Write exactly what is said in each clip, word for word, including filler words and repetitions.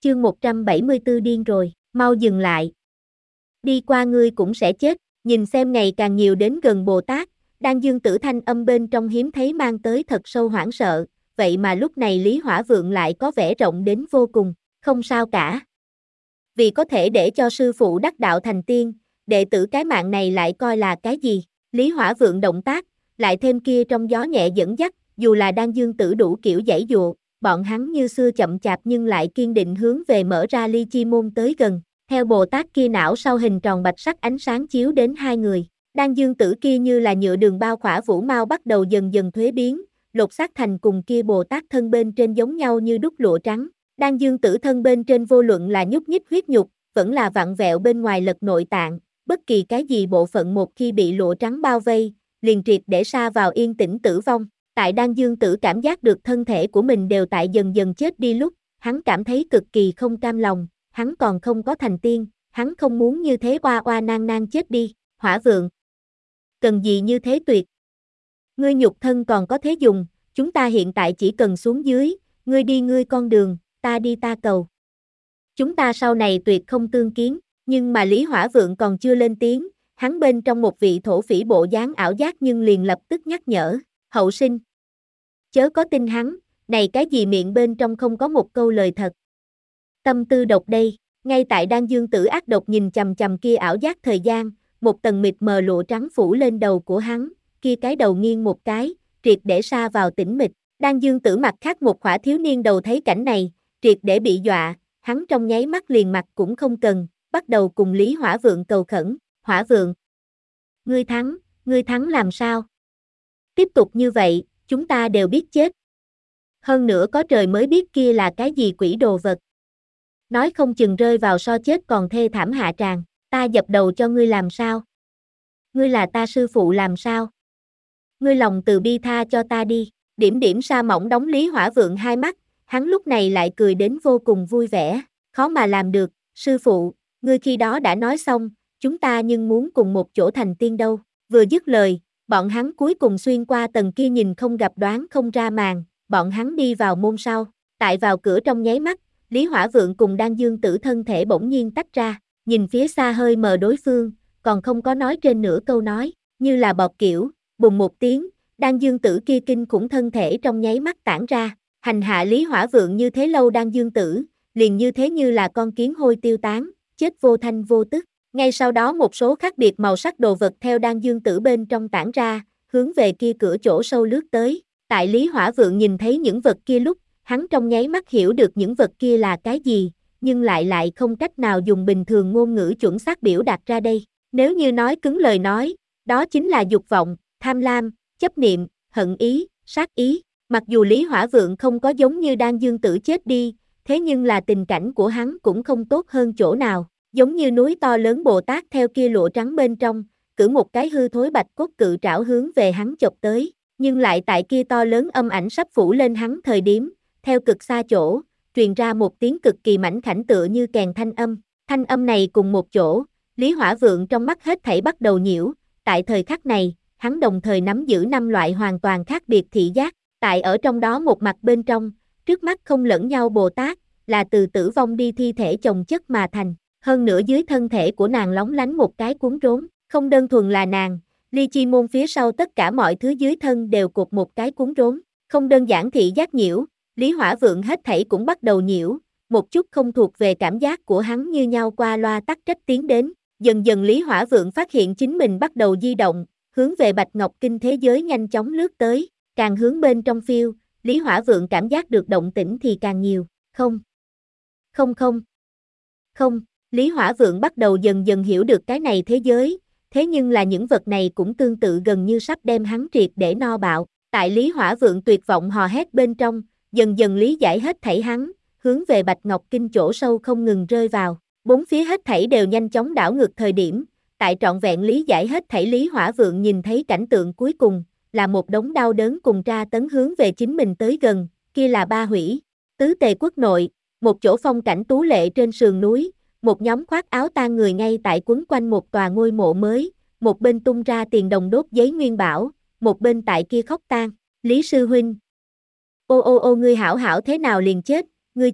Chương một trăm bảy mươi tư điên rồi, mau dừng lại. Đi qua ngươi cũng sẽ chết, nhìn xem ngày càng nhiều đến gần Bồ Tát, Đan Dương Tử thanh âm bên trong hiếm thấy mang tới thật sâu hoảng sợ, vậy mà lúc này Lý Hỏa Vượng lại có vẻ rộng đến vô cùng, không sao cả. Vì có thể để cho sư phụ đắc đạo thành tiên, đệ tử cái mạng này lại coi là cái gì? Lý Hỏa Vượng động tác, lại thêm kia trong gió nhẹ dẫn dắt, dù là Đan Dương Tử đủ kiểu giãy dụa, bọn hắn như xưa chậm chạp nhưng lại kiên định hướng về mở ra ly chi môn tới gần. Theo Bồ Tát kia não sau hình tròn bạch sắc ánh sáng chiếu đến hai người, Đan Dương Tử kia như là nhựa đường bao khỏa vũ mau bắt đầu dần dần thuế biến, lột xác thành cùng kia Bồ Tát thân bên trên giống nhau như đúc lụa trắng. Đan Dương Tử thân bên trên vô luận là nhúc nhích huyết nhục, vẫn là vặn vẹo bên ngoài lật nội tạng, bất kỳ cái gì bộ phận một khi bị lụa trắng bao vây, liền triệt để sa vào yên tĩnh tử vong. Tại Đan Dương Tử cảm giác được thân thể của mình đều tại dần dần chết đi lúc, hắn cảm thấy cực kỳ không cam lòng, hắn còn không có thành tiên, hắn không muốn như thế oa oa nang nang chết đi. Hỏa Vượng, cần gì như thế tuyệt? Ngươi nhục thân còn có thế dùng, chúng ta hiện tại chỉ cần xuống dưới, ngươi đi ngươi con đường, ta đi ta cầu. Chúng ta sau này tuyệt không tương kiến, nhưng mà Lý Hỏa Vượng còn chưa lên tiếng, hắn bên trong một vị thổ phỉ bộ dáng ảo giác nhưng liền lập tức nhắc nhở, hậu sinh. Chớ có tin hắn, này cái gì miệng bên trong không có một câu lời thật. Tâm tư độc đây, ngay tại Đan Dương Tử ác độc nhìn chằm chằm kia ảo giác thời gian, một tầng mịt mờ lụa trắng phủ lên đầu của hắn, kia cái đầu nghiêng một cái, triệt để sa vào tĩnh mịch. Đan Dương Tử mặt khác một khỏa thiếu niên đầu thấy cảnh này, triệt để bị dọa, hắn trong nháy mắt liền mặt cũng không cần, bắt đầu cùng Lý Hỏa Vượng cầu khẩn, Hỏa Vượng. Ngươi thắng, ngươi thắng làm sao? Tiếp tục như vậy, chúng ta đều biết chết. Hơn nữa có trời mới biết kia là cái gì quỷ đồ vật. Nói không chừng rơi vào so chết còn thê thảm hạ tràng, ta dập đầu cho ngươi làm sao? Ngươi là ta sư phụ làm sao? Ngươi lòng từ bi tha cho ta đi. Điểm điểm sa mỏng đóng Lý Hỏa Vượng hai mắt, hắn lúc này lại cười đến vô cùng vui vẻ, khó mà làm được, sư phụ, ngươi khi đó đã nói xong, chúng ta nhưng muốn cùng một chỗ thành tiên đâu. Vừa dứt lời, bọn hắn cuối cùng xuyên qua tầng kia nhìn không gặp đoán không ra màn, bọn hắn đi vào môn sau, tại vào cửa trong nháy mắt, Lý Hỏa Vượng cùng Đan Dương Tử thân thể bỗng nhiên tách ra, nhìn phía xa hơi mờ đối phương, còn không có nói trên nửa câu nói, như là bọt kiểu, bùng một tiếng, Đan Dương Tử kia kinh khủng thân thể trong nháy mắt tản ra, hành hạ Lý Hỏa Vượng như thế lâu Đan Dương Tử, liền như thế như là con kiến hôi tiêu tán, chết vô thanh vô tức. Ngay sau đó một số khác biệt màu sắc đồ vật theo Đan Dương Tử bên trong tản ra, hướng về kia cửa chỗ sâu lướt tới. Tại Lý Hỏa Vượng nhìn thấy những vật kia lúc, hắn trong nháy mắt hiểu được những vật kia là cái gì, nhưng lại lại không cách nào dùng bình thường ngôn ngữ chuẩn xác biểu đạt ra đây. Nếu như nói cứng lời nói, đó chính là dục vọng, tham lam, chấp niệm, hận ý, sát ý. Mặc dù Lý Hỏa Vượng không có giống như Đan Dương Tử chết đi, thế nhưng là tình cảnh của hắn cũng không tốt hơn chỗ nào. Giống như núi to lớn Bồ Tát theo kia lụa trắng bên trong, cử một cái hư thối bạch cốt cự trảo hướng về hắn chộp tới, nhưng lại tại kia to lớn âm ảnh sắp phủ lên hắn thời điểm, theo cực xa chỗ, truyền ra một tiếng cực kỳ mảnh khảnh tựa như kèn thanh âm. Thanh âm này cùng một chỗ, Lý Hỏa Vượng trong mắt hết thảy bắt đầu nhiễu, tại thời khắc này, hắn đồng thời nắm giữ năm loại hoàn toàn khác biệt thị giác, tại ở trong đó một mặt bên trong, trước mắt không lẫn nhau Bồ Tát, là từ tử vong đi thi thể chồng chất mà thành. Hơn nữa dưới thân thể của nàng lóng lánh một cái cuốn rốn, không đơn thuần là nàng, ly chi môn phía sau tất cả mọi thứ dưới thân đều cột một cái cuốn rốn, không đơn giản thị giác nhiễu, Lý Hỏa Vượng hết thảy cũng bắt đầu nhiễu, một chút không thuộc về cảm giác của hắn như nhau qua loa tắc trách tiến đến, dần dần Lý Hỏa Vượng phát hiện chính mình bắt đầu di động, hướng về Bạch Ngọc Kinh thế giới nhanh chóng lướt tới, càng hướng bên trong phiêu, Lý Hỏa Vượng cảm giác được động tĩnh thì càng nhiều, không, không không, không. Lý Hỏa Vượng bắt đầu dần dần hiểu được cái này thế giới, thế nhưng là những vật này cũng tương tự gần như sắp đem hắn triệt để no bạo. Tại Lý Hỏa Vượng tuyệt vọng hò hét bên trong, dần dần lý giải hết thảy hắn, hướng về Bạch Ngọc Kinh chỗ sâu không ngừng rơi vào. Bốn phía hết thảy đều nhanh chóng đảo ngược thời điểm, tại trọn vẹn lý giải hết thảy Lý Hỏa Vượng nhìn thấy cảnh tượng cuối cùng, là một đống đau đớn cùng tra tấn hướng về chính mình tới gần, kia là Ba Hủy, Tứ Tề quốc nội, một chỗ phong cảnh tú lệ trên sườn núi. Một nhóm khoác áo tang người ngay tại quấn quanh một tòa ngôi mộ mới, một bên tung ra tiền đồng đốt giấy nguyên bảo, một bên tại kia khóc tang. Lý sư huynh. Ô ô ô ngươi hảo hảo thế nào liền chết, ngươi chết,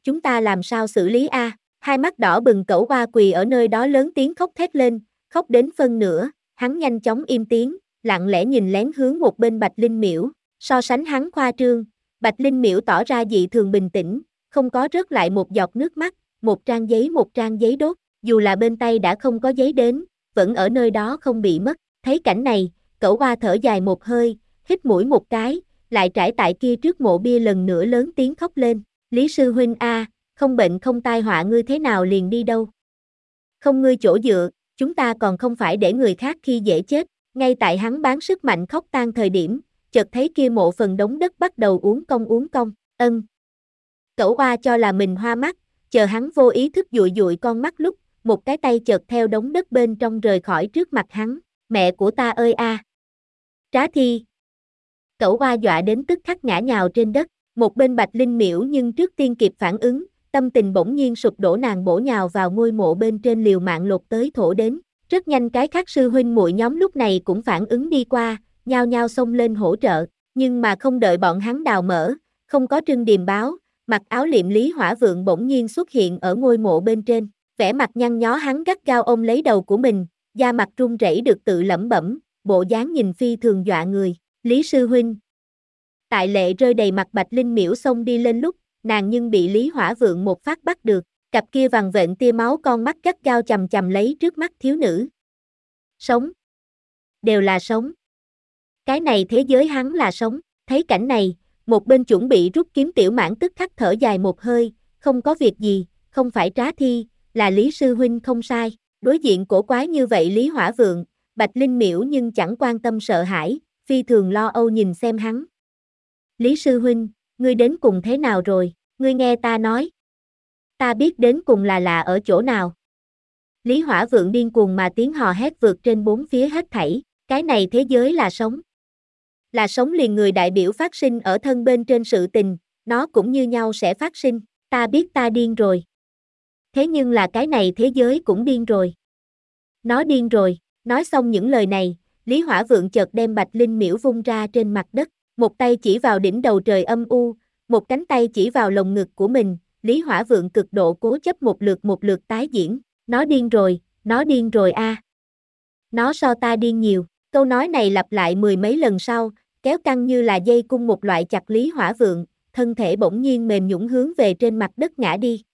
chúng ta làm sao xử lý a? Hai mắt đỏ bừng Cẩu Oa quỳ ở nơi đó lớn tiếng khóc thét lên, khóc đến phân nửa, hắn nhanh chóng im tiếng, lặng lẽ nhìn lén hướng một bên Bạch Linh Miễu, so sánh hắn khoa trương, Bạch Linh Miễu tỏ ra dị thường bình tĩnh, không có rớt lại một giọt nước mắt, một trang giấy một trang giấy đốt, dù là bên tay đã không có giấy đến, vẫn ở nơi đó không bị mất. Thấy cảnh này, Cẩu Oa thở dài một hơi, hít mũi một cái, lại trải tại kia trước mộ bia lần nữa lớn tiếng khóc lên, Lý sư huynh a, không bệnh không tai họa ngươi thế nào liền đi đâu? Không ngươi chỗ dựa, chúng ta còn không phải để người khác khi dễ chết. Ngay tại hắn bán sức mạnh khóc tan thời điểm, chợt thấy kia mộ phần đống đất bắt đầu uốn cong uốn cong, ân. Cẩu Oa cho là mình hoa mắt, chờ hắn vô ý thức dụi dụi con mắt lúc, một cái tay chợt theo đống đất bên trong rời khỏi trước mặt hắn, mẹ của ta ơi a. À. Trá thi. Cẩu Oa dọa đến tức khắc ngã nhào trên đất, một bên Bạch Linh Miễu nhưng trước tiên kịp phản ứng, tâm tình bỗng nhiên sụp đổ, nàng bổ nhào vào ngôi mộ bên trên liều mạng lột tới thổ đến. Rất nhanh cái khác sư huynh muội nhóm lúc này cũng phản ứng đi qua, nhao nhao xông lên hỗ trợ, nhưng mà không đợi bọn hắn đào mở, không có trưng điềm báo, mặc áo liệm Lý Hỏa Vượng bỗng nhiên xuất hiện ở ngôi mộ bên trên, vẻ mặt nhăn nhó hắn gắt gao ôm lấy đầu của mình, da mặt run rẩy được tự lẩm bẩm, bộ dáng nhìn phi thường dọa người, Lý sư huynh. Tại lệ rơi đầy mặt Bạch Linh Miễu xông đi lên lúc, nàng nhưng bị Lý Hỏa Vượng một phát bắt được, cặp kia vằn vện tia máu con mắt gắt gao chằm chằm lấy trước mắt thiếu nữ. Sống. Đều là sống. Cái này thế giới hắn là sống, thấy cảnh này, một bên chuẩn bị rút kiếm Tiểu Mãn tức khắc thở dài một hơi, không có việc gì, không phải trá thi, là Lý sư huynh không sai, đối diện cổ quái như vậy Lý Hỏa Vượng, Bạch Linh Miễu nhưng chẳng quan tâm sợ hãi, phi thường lo âu nhìn xem hắn. Lý sư huynh, ngươi đến cùng thế nào rồi, ngươi nghe ta nói. Ta biết đến cùng là lạ ở chỗ nào. Lý Hỏa Vượng điên cuồng mà tiếng hò hét vượt trên bốn phía hết thảy, cái này thế giới là sống. Là sống liền người đại biểu phát sinh ở thân bên trên sự tình, nó cũng như nhau sẽ phát sinh, ta biết ta điên rồi. Thế nhưng là cái này thế giới cũng điên rồi. Nó điên rồi, nói xong những lời này, Lý Hỏa Vượng chợt đem Bạch Linh Miễu vung ra trên mặt đất, một tay chỉ vào đỉnh đầu trời âm u, một cánh tay chỉ vào lồng ngực của mình, Lý Hỏa Vượng cực độ cố chấp một lượt một lượt tái diễn, nó điên rồi, nó điên rồi a. À. Nó so ta điên nhiều, câu nói này lặp lại mười mấy lần sau, kéo căng như là dây cung một loại chặt Lý Hỏa Vượng, thân thể bỗng nhiên mềm nhũn hướng về trên mặt đất ngã đi.